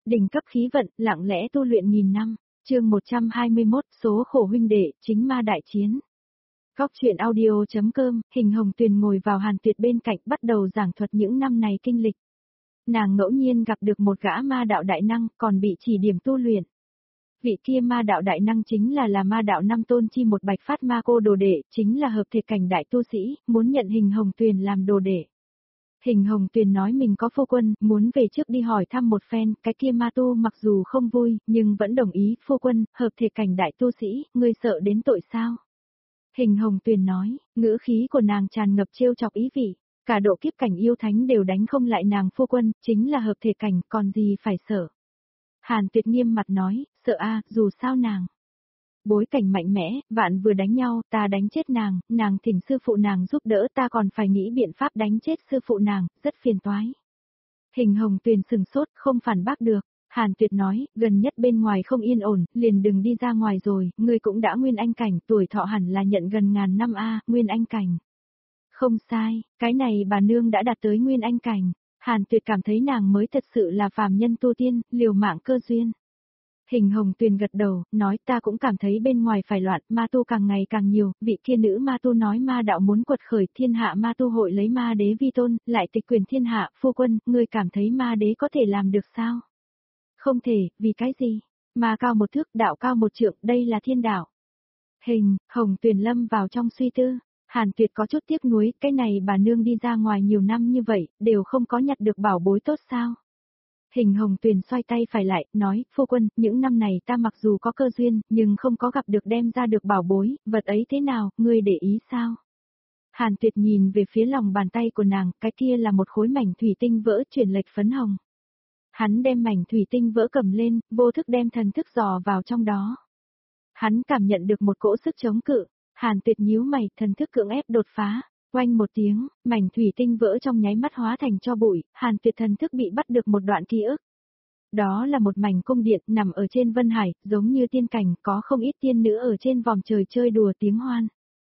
Đỉnh cấp khí vận, lặng lẽ tu luyện nghìn năm. Chương 121, số khổ huynh đệ, chính ma đại chiến. Góc truyện audio.com, Hình Hồng Tuyền ngồi vào Hàn Tuyệt bên cạnh bắt đầu giảng thuật những năm này kinh lịch. Nàng ngẫu nhiên gặp được một gã ma đạo đại năng, còn bị chỉ điểm tu luyện. Vị kia ma đạo đại năng chính là ma đạo năm tôn chi một Bạch Phát Ma Cô đồ đệ, chính là hợp thể cảnh đại tu sĩ, muốn nhận Hình Hồng Tuyền làm đồ đệ. Hình Hồng Tuyền nói mình có phu quân, muốn về trước đi hỏi thăm một phen, cái kia ma tu mặc dù không vui, nhưng vẫn đồng ý, phu quân, hợp thể cảnh đại tu sĩ, ngươi sợ đến tội sao? Hình Hồng Tuyền nói, ngữ khí của nàng tràn ngập trêu chọc ý vị, cả độ kiếp cảnh yêu thánh đều đánh không lại nàng phu quân, chính là hợp thể cảnh, còn gì phải sợ. Hàn Tuyệt nghiêm mặt nói, sợ dù sao nàng. Bối cảnh mạnh mẽ, vạn vừa đánh nhau, ta đánh chết nàng thỉnh sư phụ nàng giúp đỡ, ta còn phải nghĩ biện pháp đánh chết sư phụ nàng, rất phiền toái. Hình Hồng Tuyền sừng sốt, không phản bác được. Hàn Tuyệt nói, gần nhất bên ngoài không yên ổn, liền đừng đi ra ngoài rồi, ngươi cũng đã nguyên anh cảnh, tuổi thọ hẳn là nhận gần ngàn năm nguyên anh cảnh. Không sai, cái này bà nương đã đạt tới nguyên anh cảnh. Hàn Tuyệt cảm thấy nàng mới thật sự là phàm nhân tu tiên, liều mạng cơ duyên. Hình Hồng Tuyền gật đầu, nói ta cũng cảm thấy bên ngoài phải loạn, ma tu càng ngày càng nhiều, vị kia nữ ma tu nói ma đạo muốn quật khởi, thiên hạ ma tu hội lấy ma đế vi tôn, lại tịch quyền thiên hạ, phu quân, ngươi cảm thấy ma đế có thể làm được sao? Không thể, vì cái gì? Ma cao một thước, đạo cao một trượng, đây là thiên đạo. Hình Hồng Tuyền lâm vào trong suy tư, Hàn Tuyệt có chút tiếc nuối, cái này bà nương đi ra ngoài nhiều năm như vậy, đều không có nhặt được bảo bối tốt sao? Hình Hồng Tuyền xoay tay phải lại, nói, phu quân, những năm này ta mặc dù có cơ duyên, nhưng không có gặp được đem ra được bảo bối, vật ấy thế nào, ngươi để ý sao? Hàn Tuyệt nhìn về phía lòng bàn tay của nàng, cái kia là một khối mảnh thủy tinh vỡ chuyển lệch phấn hồng. Hắn đem mảnh thủy tinh vỡ cầm lên, vô thức đem thần thức dò vào trong đó. Hắn cảm nhận được một cỗ sức chống cự, Hàn Tuyệt nhíu mày, thần thức cưỡng ép đột phá. Oanh một tiếng, mảnh thủy tinh vỡ trong nháy mắt hóa thành tro bụi, Hàn Tuyệt thần thức bị bắt được một đoạn ký ức. Đó là một mảnh cung điện nằm ở trên Vân Hải, giống như tiên cảnh, có không ít tiên nữ ở trên vòm trời chơi đùa tiếng hoan.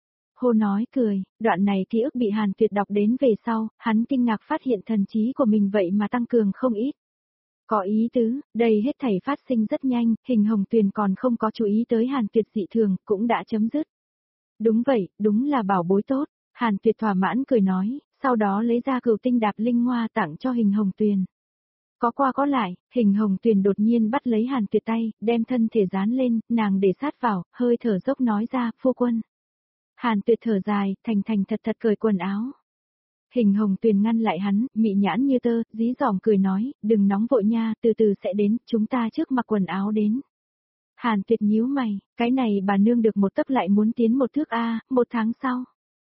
Hô nói cười, đoạn này ký ức bị Hàn Tuyệt đọc đến về sau, hắn kinh ngạc phát hiện thần trí của mình vậy mà tăng cường không ít. Có ý tứ, đây hết thảy phát sinh rất nhanh, Hình Hồng Tuyền còn không có chú ý tới Hàn Tuyệt dị thường, cũng đã chấm dứt. Đúng vậy, đúng là bảo bối tốt. Hàn Tuyệt thỏa mãn cười nói, sau đó lấy ra Cửu Tinh Đạp Linh Hoa tặng cho Hình Hồng Tuyền. Có qua có lại, Hình Hồng Tuyền đột nhiên bắt lấy Hàn Tuyệt tay, đem thân thể dán lên, nàng để sát vào, hơi thở dốc nói ra, phu quân. Hàn Tuyệt thở dài, thành thật cởi quần áo. Hình Hồng Tuyền ngăn lại hắn, mị nhãn như tơ, dí dỏm cười nói, đừng nóng vội nha, từ từ sẽ đến, chúng ta trước mặc quần áo đến. Hàn Tuyệt nhíu mày, cái này bà nương được một tấc lại muốn tiến một thước một tháng sau.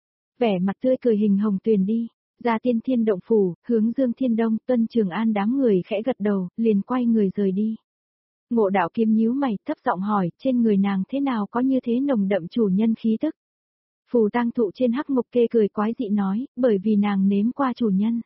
Vẻ mặt tươi cười Hình Hồng Tuyền đi, ra Tiên Thiên động phủ, hướng Dương Thiên Đông, Tuân Trường An đám người khẽ gật đầu, liền quay người rời đi. Ngộ Đạo Kiếm nhíu mày, thấp giọng hỏi, trên người nàng thế nào có như thế nồng đậm chủ nhân khí tức? Phù tang thụ trên Hắc Ngục Kê cười quái dị nói, bởi vì nàng nếm qua chủ nhân.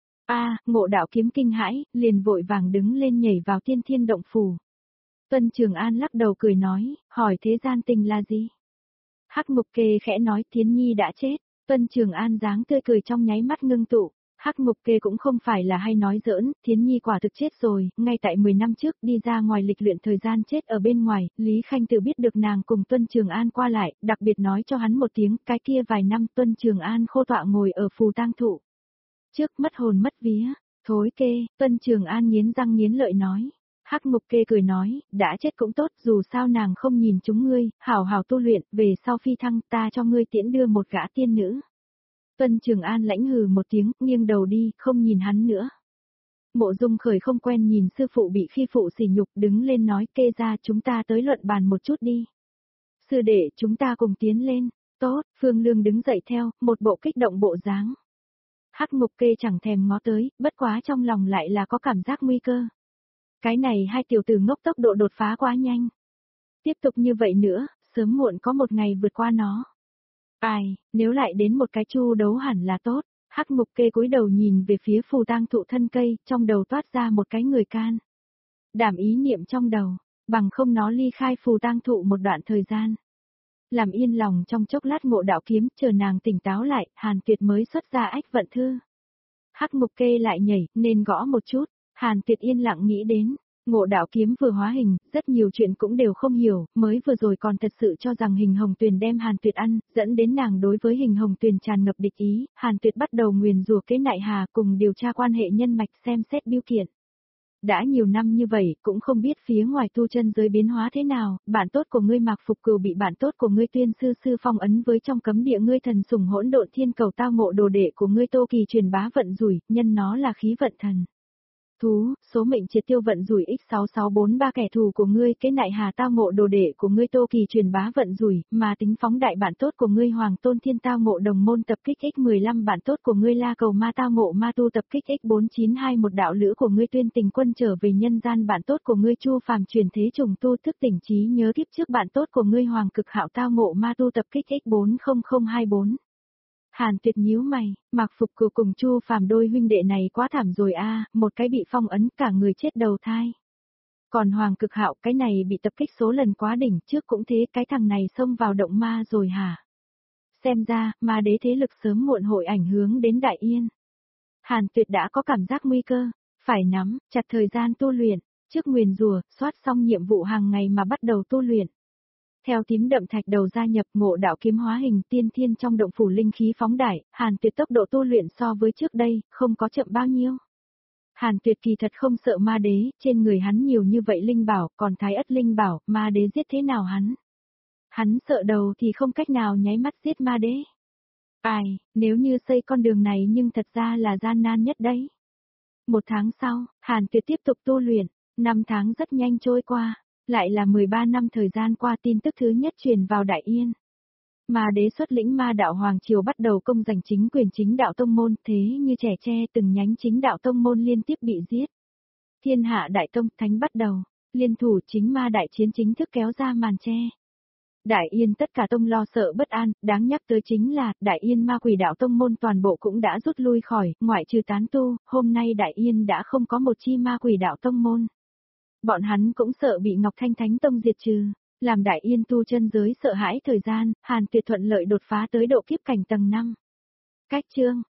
Ngộ Đạo Kiếm kinh hãi, liền vội vàng đứng lên nhảy vào Tiên Thiên động phủ. Tuân Trường An lắc đầu cười nói, hỏi thế gian tình là gì? Hắc Ngục Kê khẽ nói, Thiến Nhi đã chết. Tuân Trường An dáng tươi cười trong nháy mắt ngưng tụ. Hắc Ngục Kê cũng không phải là hay nói giỡn, Thiến Nhi quả thực chết rồi, ngay tại 10 năm trước đi ra ngoài lịch luyện thời gian chết ở bên ngoài, Lý Khanh tự biết được nàng cùng Tuân Trường An qua lại, đặc biệt nói cho hắn một tiếng, cái kia vài năm Tuân Trường An khô tọa ngồi ở phù tang thụ. Trước mất hồn mất vía, thối kê, Tuân Trường An nghiến răng nghiến lợi nói. Hắc Ngục Kê cười nói, đã chết cũng tốt, dù sao nàng không nhìn chúng ngươi, hảo hảo tu luyện, về sau phi thăng ta cho ngươi tiễn đưa một gã tiên nữ. Tuân Trường An lãnh hừ một tiếng, nghiêng đầu đi, không nhìn hắn nữa. Mộ Dung Khởi không quen nhìn sư phụ bị khi phụ sỉ nhục, đứng lên nói, Kê ra chúng ta tới luận bàn một chút đi. Sư đệ chúng ta cùng tiến lên, tốt, Phương Lương đứng dậy theo, một bộ kích động bộ dáng. Hắc Ngục Kê chẳng thèm ngó tới, bất quá trong lòng lại là có cảm giác nguy cơ. Cái này hai tiểu tử ngốc tốc độ đột phá quá nhanh. Tiếp tục như vậy nữa, sớm muộn có một ngày vượt qua nó. Nếu lại đến một cái chu đấu hẳn là tốt. Hắc Ngục Kê cúi đầu nhìn về phía phù tang thụ thân cây, trong đầu toát ra một cái người can. Đảm ý niệm trong đầu, bằng không nó ly khai phù tang thụ một đoạn thời gian. Làm yên lòng trong chốc lát Ngộ Đạo Kiếm, chờ nàng tỉnh táo lại, Hàn Tuyệt mới xuất ra ách vận thư. Hắc Ngục Kê lại nhảy, nên gõ một chút. Hàn Tuyệt yên lặng nghĩ đến, Ngộ Đạo Kiếm vừa hóa hình, rất nhiều chuyện cũng đều không hiểu, mới vừa rồi còn thật sự cho rằng Hình Hồng Tuyền đem Hàn Tuyệt ăn, dẫn đến nàng đối với Hình Hồng Tuyền tràn ngập địch ý, Hàn Tuyệt bắt đầu nguyền rủa kế Nại Hà cùng điều tra quan hệ nhân mạch xem xét biêu kiện. Đã nhiều năm như vậy, cũng không biết phía ngoài tu chân giới biến hóa thế nào, bạn tốt của ngươi Mạc Phục Cừu bị bạn tốt của ngươi Tuyên Sư Sư phong ấn với trong cấm địa, ngươi thần sủng Hỗn Độn Thiên Cầu tao ngộ đồ đệ của ngươi Tô Kỳ truyền bá vận rủi, nhân nó là khí vận thần. Thú, số mệnh triệt tiêu vận rủi x6643 kẻ thù của ngươi kế Nại Hà tao ngộ đồ đệ của ngươi Tô Kỳ truyền bá vận rủi, mà tính phóng đại bạn tốt của ngươi Hoàng Tôn Thiên tao ngộ đồng môn tập kích x15 bạn tốt của ngươi La Cầu Ma tao ngộ ma tu tập kích x492 một đạo lữ của ngươi Tuyên Tình Quân trở về nhân gian bạn tốt của ngươi Chu Phàm truyền thế trùng tu thức tỉnh trí nhớ kiếp trước bạn tốt của ngươi Hoàng Cực Hạo tao ngộ ma tu tập kích x40024. Hàn Tuyệt nhíu mày, Mạc Phục Cừu cùng Chu Phàm đôi huynh đệ này quá thảm rồi a, một cái bị phong ấn cả người chết đầu thai. Còn Hoàng Cực Hạo cái này bị tập kích số lần quá đỉnh, trước cũng thế, cái thằng này xông vào động ma rồi hả? Xem ra, ma đế thế lực sớm muộn hội ảnh hưởng đến Đại Yên. Hàn Tuyệt đã có cảm giác nguy cơ, phải nắm chặt thời gian tu luyện, trước nguyền rủa, soát xong nhiệm vụ hàng ngày mà bắt đầu tu luyện. Theo tím đậm thạch đầu gia nhập Ngộ Đạo Kiếm hóa hình tiên thiên trong động phủ linh khí phóng đại, Hàn Tuyệt tốc độ tu luyện so với trước đây, không có chậm bao nhiêu. Hàn Tuyệt kỳ thật không sợ ma đế, trên người hắn nhiều như vậy linh bảo, còn thái ất linh bảo, ma đế giết thế nào hắn? Hắn sợ đầu thì không cách nào nháy mắt giết ma đế. Ai, nếu như xây con đường này nhưng thật ra là gian nan nhất đấy. 1 tháng sau, Hàn Tuyệt tiếp tục tu luyện, 5 tháng rất nhanh trôi qua. Lại là 13 năm thời gian qua, tin tức thứ nhất truyền vào Đại Yên. Ma đế xuất lĩnh Ma đạo Hoàng Triều bắt đầu công giành chính quyền chính đạo tông môn, thế như trẻ tre từng nhánh chính đạo tông môn liên tiếp bị giết. Thiên hạ đại tông thánh bắt đầu, liên thủ chính ma đại chiến chính thức kéo ra màn che. Đại Yên tất cả tông lo sợ bất an, đáng nhắc tới chính là, Đại Yên ma quỷ đạo tông môn toàn bộ cũng đã rút lui khỏi, ngoại trừ tán tu, hôm nay Đại Yên đã không có một chi ma quỷ đạo tông môn. Bọn hắn cũng sợ bị Ngọc Thanh Thánh Tông diệt trừ, làm Đại Yên tu chân giới sợ hãi thời gian, Hàn Tuyệt thuận lợi đột phá tới độ kiếp cảnh tầng 5. Cách chương